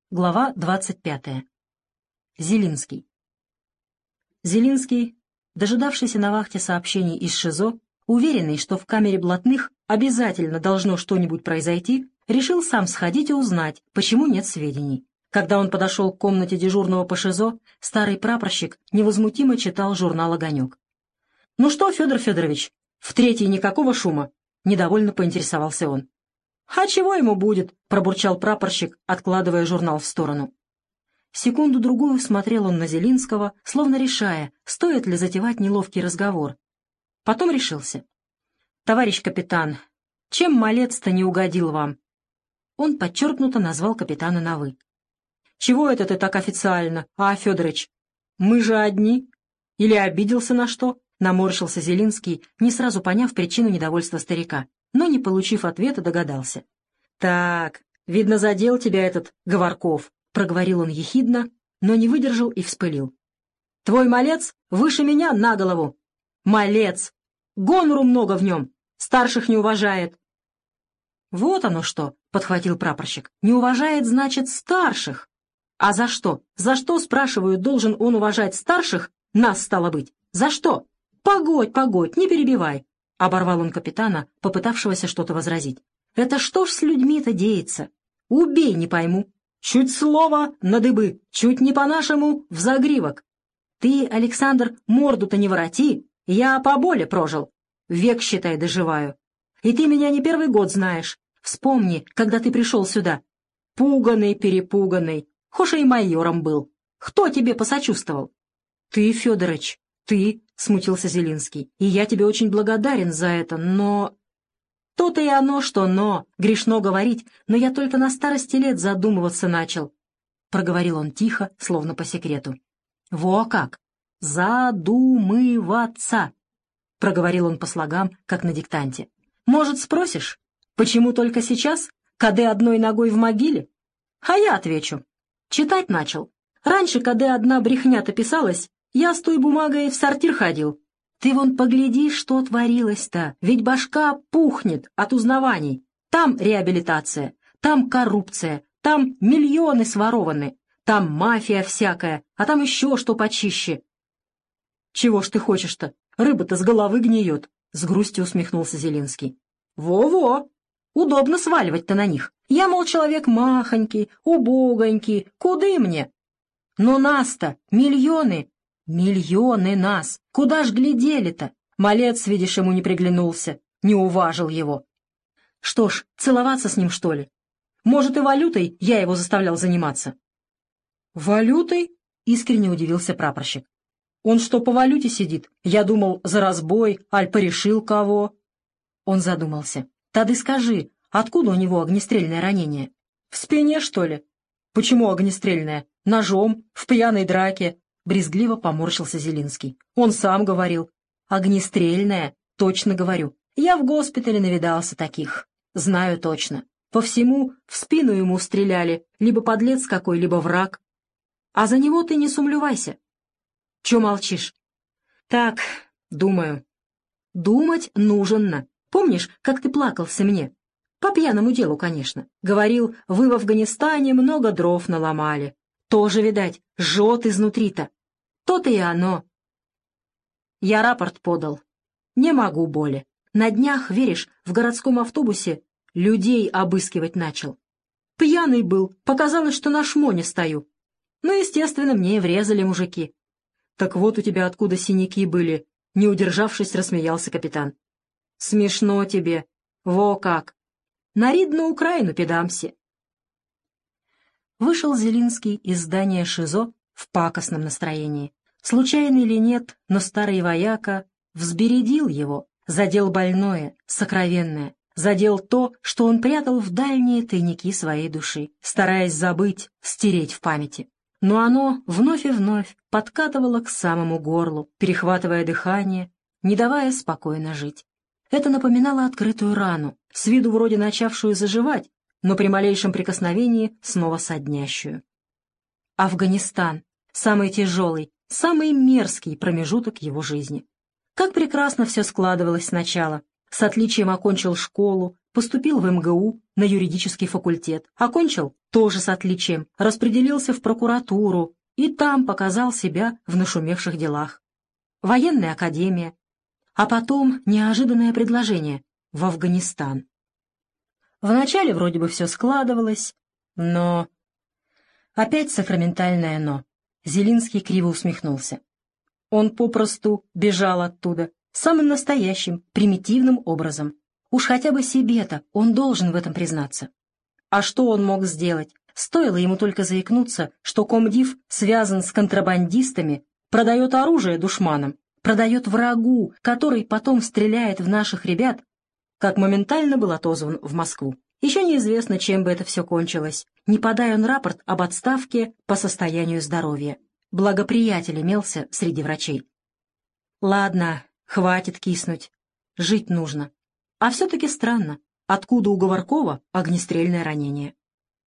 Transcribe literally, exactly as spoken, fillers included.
Глава двадцать пятая. Зелинский. Зелинский, дожидавшийся на вахте сообщений из ШИЗО, уверенный, что в камере блатных обязательно должно что-нибудь произойти, решил сам сходить и узнать, почему нет сведений. Когда он подошел к комнате дежурного по ШИЗО, старый прапорщик невозмутимо читал журнал «Огонек». «Ну что, Федор Федорович, в третьей никакого шума?» — недовольно поинтересовался он. «А чего ему будет?» — пробурчал прапорщик, откладывая журнал в сторону. Секунду-другую смотрел он на Зелинского, словно решая, стоит ли затевать неловкий разговор. Потом решился. «Товарищ капитан, чем малец-то не угодил вам?» Он подчеркнуто назвал капитана на «вы». «Чего это ты так официально, а, Федорыч? Мы же одни. Или обиделся на что?» — наморщился Зелинский, не сразу поняв причину недовольства старика, но, не получив ответа, догадался. «Так, видно, задел тебя этот Говорков», — проговорил он ехидно, но не выдержал и вспылил. «Твой малец выше меня на голову. Малец! Гонору много в нем, старших не уважает». «Вот оно что», — подхватил прапорщик, — «не уважает, значит, старших. А за что? За что, спрашиваю, должен он уважать старших? Нас, стало быть. За что? Погодь, погодь, не перебивай». — оборвал он капитана, попытавшегося что-то возразить. «Это что ж с людьми-то деется? Убей, не пойму. Чуть слово на дыбы, чуть не по-нашему в загривок. Ты, Александр, морду-то не вороти, я поболе прожил. Век, считай, доживаю. И ты меня не первый год знаешь. Вспомни, когда ты пришел сюда. Пуганый-перепуганный, хошь и майором был. Кто тебе посочувствовал?» «Ты, Федорыч, ты», — смутился Зелинский, — «и я тебе очень благодарен за это, но...» «То-то и оно, что «но», грешно говорить, но я только на старости лет задумываться начал», — проговорил он тихо, словно по секрету. «Во как! Задумываться!» — проговорил он по слогам, как на диктанте. «Может, спросишь, почему только сейчас, каде одной ногой в могиле? А я отвечу. Читать начал. Раньше, каде одна брехня-то писалась, я с той бумагой в сортир ходил. Ты вон погляди, что творилось-то, ведь башка пухнет от узнаваний. Там реабилитация, там коррупция, там миллионы сворованы, там мафия всякая, а там еще что почище». «Чего ж ты хочешь-то? Рыба-то с головы гниет», — с грустью усмехнулся Зелинский. «Во-во! Удобно сваливать-то на них. Я, мол, человек махонький, убогонький, куды мне? Но нас-то миллионы». «Миллионы нас! Куда ж глядели-то? Малец, видишь, ему не приглянулся, не уважил его. Что ж, целоваться с ним, что ли? Может, и валютой я его заставлял заниматься?» «Валютой?» — искренне удивился прапорщик. «Он что, по валюте сидит? Я думал, за разбой, аль порешил кого?» Он задумался. «Тады скажи, откуда у него огнестрельное ранение? В спине, что ли?» «Почему огнестрельное? Ножом, в пьяной драке». Брезгливо поморщился Зелинский. «Он сам говорил. Огнестрельное, точно говорю. Я в госпитале навидался таких. Знаю точно. По всему в спину ему стреляли, либо подлец какой, либо враг. А за него ты не сумлювайся. Че молчишь?» «Так, думаю». «Думать нужно. Помнишь, как ты плакался мне? По пьяному делу, конечно. Говорил, вы в Афганистане много дров наломали. Тоже, видать, жжет изнутри-то. То-то и оно. Я рапорт подал. Не могу более. На днях, веришь, в городском автобусе людей обыскивать начал. Пьяный был, показалось, что на шмоне стою. Ну, естественно, мне и врезали мужики. Так вот у тебя откуда синяки были, не удержавшись, рассмеялся капитан. Смешно тебе. Во как. На ридную Украину педамся. Вышел Зелинский из здания ШИЗО в пакостном настроении. Случайно или нет, но старый вояка взбередил его, задел больное, сокровенное, задел то, что он прятал в дальние тайники своей души, стараясь забыть, стереть в памяти. Но оно вновь и вновь подкатывало к самому горлу, перехватывая дыхание, не давая спокойно жить. Это напоминало открытую рану, с виду вроде начавшую заживать, но при малейшем прикосновении снова соднящую. Афганистан. Самый тяжелый, самый мерзкий промежуток его жизни. Как прекрасно все складывалось сначала. С отличием окончил школу, поступил в эм гэ у на юридический факультет. Окончил тоже с отличием, распределился в прокуратуру и там показал себя в нашумевших делах. Военная академия, а потом неожиданное предложение — в Афганистан. Вначале вроде бы все складывалось, но... Опять сакраментальное «но». Зелинский криво усмехнулся. Он попросту бежал оттуда, самым настоящим, примитивным образом. Уж хотя бы себе-то он должен в этом признаться. А что он мог сделать? Стоило ему только заикнуться, что комдив связан с контрабандистами, продает оружие душманам, продает врагу, который потом стреляет в наших ребят, как моментально был отозван в Москву. Еще неизвестно, чем бы это все кончилось. Не подай он рапорт об отставке по состоянию здоровья. Благоприятель имелся среди врачей. Ладно, хватит киснуть. Жить нужно. А все-таки странно, откуда у Говоркова огнестрельное ранение.